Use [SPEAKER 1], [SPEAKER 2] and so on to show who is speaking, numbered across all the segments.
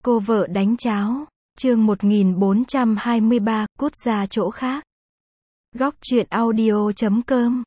[SPEAKER 1] Cô vợ đánh cháo. Chương 1423, cút ra chỗ khác. Góc truyện audio.com.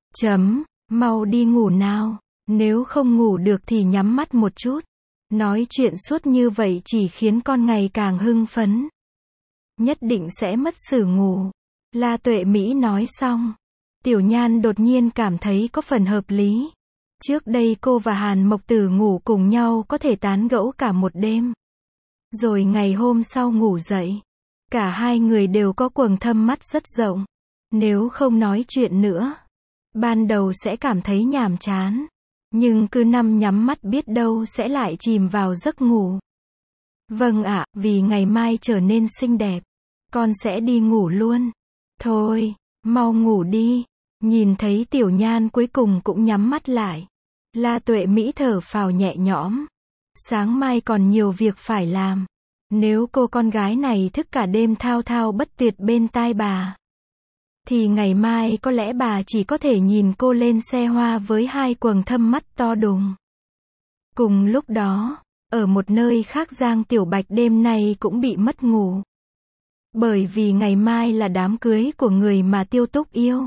[SPEAKER 1] Mau đi ngủ nào. Nếu không ngủ được thì nhắm mắt một chút. Nói chuyện suốt như vậy chỉ khiến con ngày càng hưng phấn. Nhất định sẽ mất sử ngủ. La Tuệ Mỹ nói xong. Tiểu Nhan đột nhiên cảm thấy có phần hợp lý. Trước đây cô và Hàn Mộc Tử ngủ cùng nhau có thể tán gẫu cả một đêm. Rồi ngày hôm sau ngủ dậy, cả hai người đều có quầng thâm mắt rất rộng. Nếu không nói chuyện nữa, ban đầu sẽ cảm thấy nhàm chán. Nhưng cứ nhắm mắt biết đâu sẽ lại chìm vào giấc ngủ. Vâng ạ, vì ngày mai trở nên xinh đẹp, con sẽ đi ngủ luôn. Thôi, mau ngủ đi. Nhìn thấy Tiểu Nhan cuối cùng cũng nhắm mắt lại. La Tuệ Mỹ thở phào nhẹ nhõm. Sáng mai còn nhiều việc phải làm. Nếu cô con gái này thức cả đêm thao thao bất tuyệt bên tai bà, thì ngày mai có lẽ bà chỉ có thể nhìn cô lên xe hoa với hai quầng thâm mắt to đùng. Cùng lúc đó, ở một nơi khác Giang Tiểu Bạch đêm nay cũng bị mất ngủ. Bởi vì ngày mai là đám cưới của người mà Tiêu Túc yêu.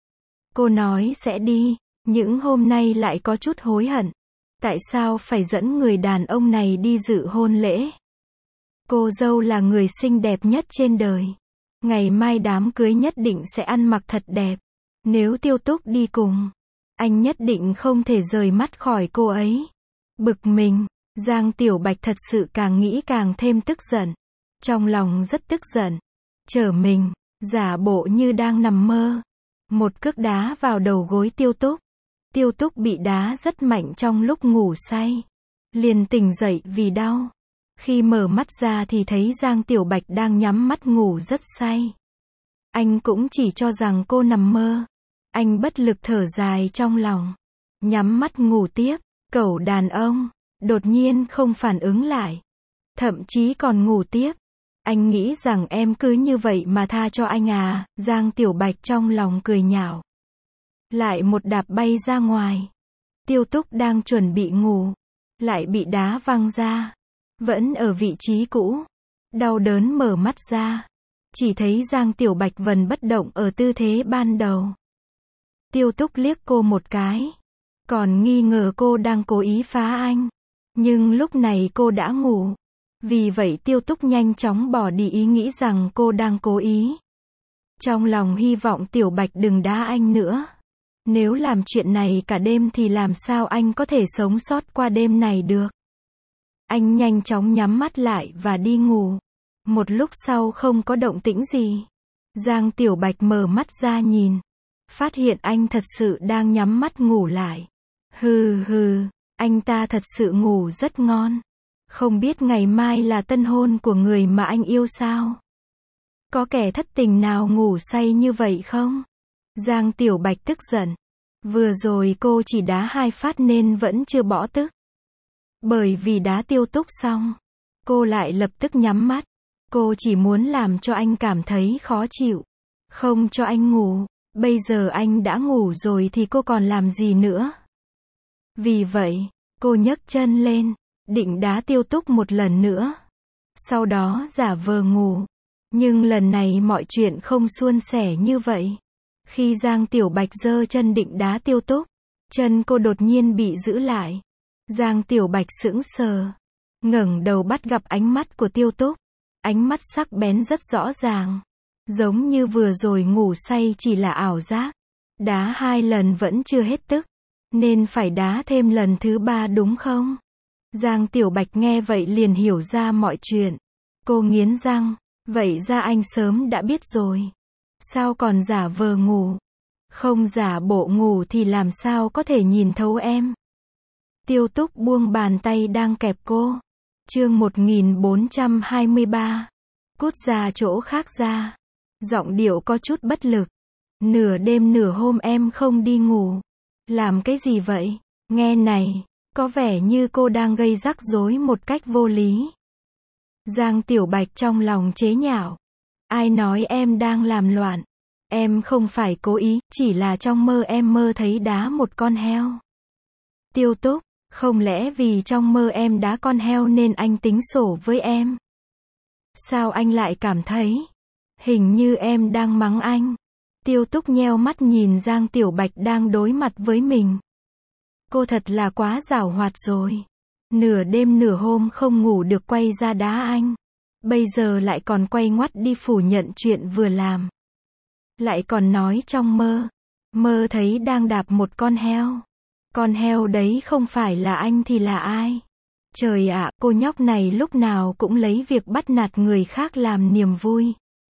[SPEAKER 1] Cô nói sẽ đi, những hôm nay lại có chút hối hận. Tại sao phải dẫn người đàn ông này đi dự hôn lễ? Cô dâu là người xinh đẹp nhất trên đời. Ngày mai đám cưới nhất định sẽ ăn mặc thật đẹp. Nếu Tiêu Túc đi cùng, anh nhất định không thể rời mắt khỏi cô ấy. Bực mình, Giang Tiểu Bạch thật sự càng nghĩ càng thêm tức giận. Trong lòng rất tức giận. Trở mình, giả bộ như đang nằm mơ. Một cước đá vào đầu gối Tiêu Túc. Tiêu Túc bị đá rất mạnh trong lúc ngủ say. Liền tỉnh dậy vì đau. Khi mở mắt ra thì thấy Giang Tiểu Bạch đang nhắm mắt ngủ rất say. Anh cũng chỉ cho rằng cô nằm mơ. Anh bất lực thở dài trong lòng. Nhắm mắt ngủ tiếp. Cẩu đàn ông. Đột nhiên không phản ứng lại. Thậm chí còn ngủ tiếp. Anh nghĩ rằng em cứ như vậy mà tha cho anh à. Giang Tiểu Bạch trong lòng cười nhạo. Lại một đạp bay ra ngoài. Tiêu Túc đang chuẩn bị ngủ, lại bị đá văng ra. Vẫn ở vị trí cũ. Đau đớn mở mắt ra. Chỉ thấy Giang Tiểu Bạch vẫn bất động ở tư thế ban đầu. Tiêu Túc liếc cô một cái. Còn nghi ngờ cô đang cố ý phá anh. Nhưng lúc này cô đã ngủ. Vì vậy Tiêu Túc nhanh chóng bỏ đi ý nghĩ rằng cô đang cố ý. Trong lòng hy vọng Tiểu Bạch đừng đá anh nữa. Nếu làm chuyện này cả đêm thì làm sao anh có thể sống sót qua đêm này được. Anh nhanh chóng nhắm mắt lại và đi ngủ. Một lúc sau không có động tĩnh gì. Giang Tiểu Bạch mở mắt ra nhìn. Phát hiện anh thật sự đang nhắm mắt ngủ lại. Hừ, anh ta thật sự ngủ rất ngon. Không biết ngày mai là tân hôn của người mà anh yêu sao? Có kẻ thất tình nào ngủ say như vậy không? Giang Tiểu Bạch tức giận. Vừa rồi cô chỉ đá 2 phát nên vẫn chưa bỏ tức. Bởi vì đá Tiêu Túc xong, cô lại lập tức nhắm mắt. Cô chỉ muốn làm cho anh cảm thấy khó chịu. Không cho anh ngủ. Bây giờ anh đã ngủ rồi thì cô còn làm gì nữa? Vì vậy, cô nhấc chân lên, định đá Tiêu Túc một lần nữa. Sau đó giả vờ ngủ. Nhưng lần này mọi chuyện không suôn sẻ như vậy. Khi Giang Tiểu Bạch giơ chân định đá Tiêu Túc, chân cô đột nhiên bị giữ lại. Giang Tiểu Bạch sững sờ, ngẩng đầu bắt gặp ánh mắt của Tiêu Túc. Ánh mắt sắc bén rất rõ ràng. Giống như vừa rồi ngủ say chỉ là ảo giác. Đá 2 lần vẫn chưa hết tức. Nên phải đá thêm lần thứ 3 đúng không? Giang Tiểu Bạch nghe vậy liền hiểu ra mọi chuyện. Cô nghiến răng. Vậy ra anh sớm đã biết rồi. Sao còn giả vờ ngủ? Không giả bộ ngủ thì làm sao có thể nhìn thấu em? Tiêu Túc buông bàn tay đang kẹp cô. Chương 1423. Cút ra chỗ khác ra. Giọng điệu có chút bất lực. Nửa đêm nửa hôm em không đi ngủ. Làm cái gì vậy? Nghe này, có vẻ như cô đang gây rắc rối một cách vô lý. Giang Tiểu Bạch trong lòng chế nhạo. Ai nói em đang làm loạn? Em không phải cố ý, chỉ là trong mơ em mơ thấy đá một con heo. Tiêu Túc, Không lẽ vì trong mơ em đá con heo nên anh tính sổ với em? Sao anh lại cảm thấy hình như em đang mắng anh? Tiêu Túc nheo mắt nhìn Giang Tiểu Bạch đang đối mặt với mình. Cô thật là quá giảo hoạt rồi. Nửa đêm nửa hôm không ngủ được quay ra đá anh. Bây giờ lại còn quay ngoắt đi phủ nhận chuyện vừa làm. Lại còn nói trong mơ. Mơ thấy đang đạp một con heo. Con heo đấy không phải là anh thì là ai? Trời ạ, cô nhóc này lúc nào cũng lấy việc bắt nạt người khác làm niềm vui.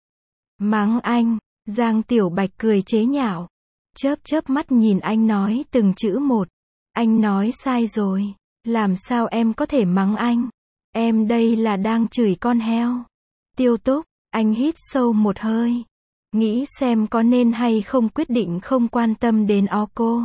[SPEAKER 1] Mắng anh, Giang Tiểu Bạch cười chế nhạo. Chớp chớp mắt nhìn anh nói từng chữ một. Anh nói sai rồi. Làm sao em có thể mắng anh? Em đây là đang chửi con heo. Tiêu Túc, anh hít sâu một hơi. Nghĩ xem có nên hay không, quyết định không quan tâm đến cô.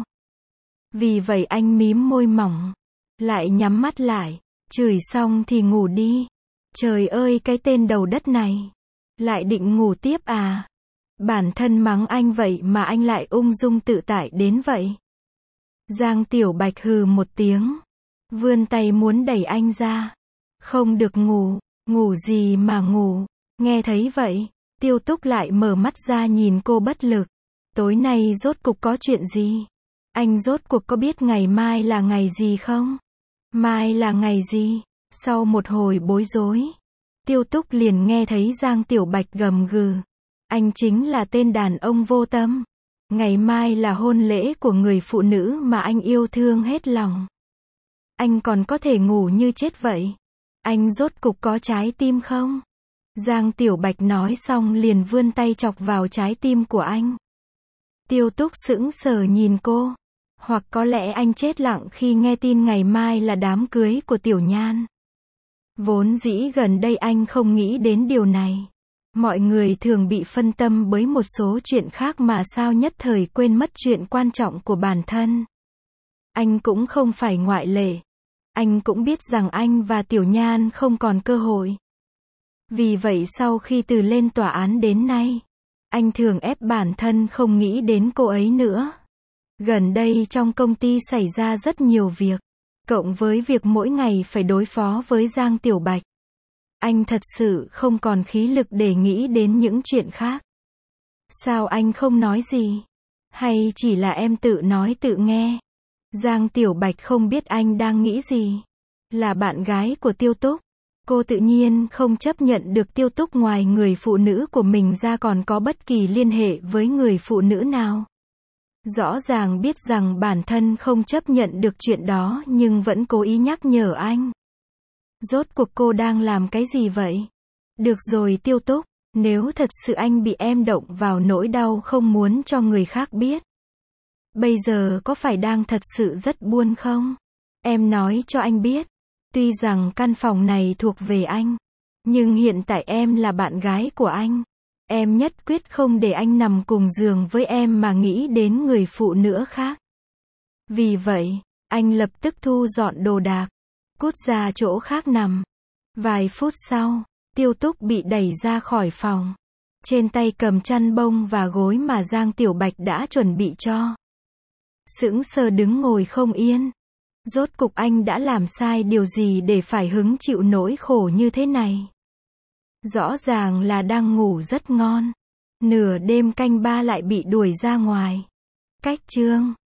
[SPEAKER 1] Vì vậy anh mím môi mỏng. Lại nhắm mắt lại. Chửi xong thì ngủ đi. Trời ơi, cái tên đầu đất này. Lại định ngủ tiếp à? Bản thân mắng anh vậy mà anh lại ung dung tự tại đến vậy. Giang Tiểu Bạch hừ một tiếng. Vươn tay muốn đẩy anh ra. Không được ngủ. Ngủ gì mà ngủ? Nghe thấy vậy, Tiêu Túc lại mở mắt ra nhìn cô bất lực. Tối nay rốt cục có chuyện gì? Anh rốt cuộc có biết ngày mai là ngày gì không? Mai là ngày gì? Sau một hồi bối rối, Tiêu Túc liền nghe thấy Giang Tiểu Bạch gầm gừ. Anh chính là tên đàn ông vô tâm. Ngày mai là hôn lễ của người phụ nữ mà anh yêu thương hết lòng. Anh còn có thể ngủ như chết vậy? Anh rốt cục có trái tim không? Giang Tiểu Bạch nói xong liền vươn tay chọc vào trái tim của anh. Tiêu Túc sững sờ nhìn cô. Hoặc có lẽ anh chết lặng khi nghe tin ngày mai là đám cưới của Tiểu Nhan. Vốn dĩ gần đây anh không nghĩ đến điều này. Mọi người thường bị phân tâm bởi một số chuyện khác mà sao nhất thời quên mất chuyện quan trọng của bản thân. Anh cũng không phải ngoại lệ. Anh cũng biết rằng anh và Tiểu Nhan không còn cơ hội. Vì vậy sau khi từ lên tòa án đến nay, anh thường ép bản thân không nghĩ đến cô ấy nữa. Gần đây trong công ty xảy ra rất nhiều việc, cộng với việc mỗi ngày phải đối phó với Giang Tiểu Bạch. Anh thật sự không còn khí lực để nghĩ đến những chuyện khác. Sao anh không nói gì? Hay chỉ là em tự nói tự nghe? Giang Tiểu Bạch không biết anh đang nghĩ gì. Là bạn gái của Tiêu Túc. Cô tự nhiên không chấp nhận được Tiêu Túc ngoài người phụ nữ của mình ra còn có bất kỳ liên hệ với người phụ nữ nào. Rõ ràng biết rằng bản thân không chấp nhận được chuyện đó nhưng vẫn cố ý nhắc nhở anh. Rốt cuộc cô đang làm cái gì vậy? Được rồi Tiêu Túc, nếu thật sự anh bị em động vào nỗi đau không muốn cho người khác biết. Bây giờ có phải đang thật sự rất buồn không? Em nói cho anh biết. Tuy rằng căn phòng này thuộc về anh, nhưng hiện tại em là bạn gái của anh. Em nhất quyết không để anh nằm cùng giường với em mà nghĩ đến người phụ nữ khác. Vì vậy, anh lập tức thu dọn đồ đạc, cút ra chỗ khác nằm. Vài phút sau, Tiêu Túc bị đẩy ra khỏi phòng. Trên tay cầm chăn bông và gối mà Giang Tiểu Bạch đã chuẩn bị cho. Sững sờ đứng ngồi không yên. Rốt cục anh đã làm sai điều gì để phải hứng chịu nỗi khổ như thế này? Rõ ràng là đang ngủ rất ngon. Nửa đêm canh ba lại bị đuổi ra ngoài. Cách chương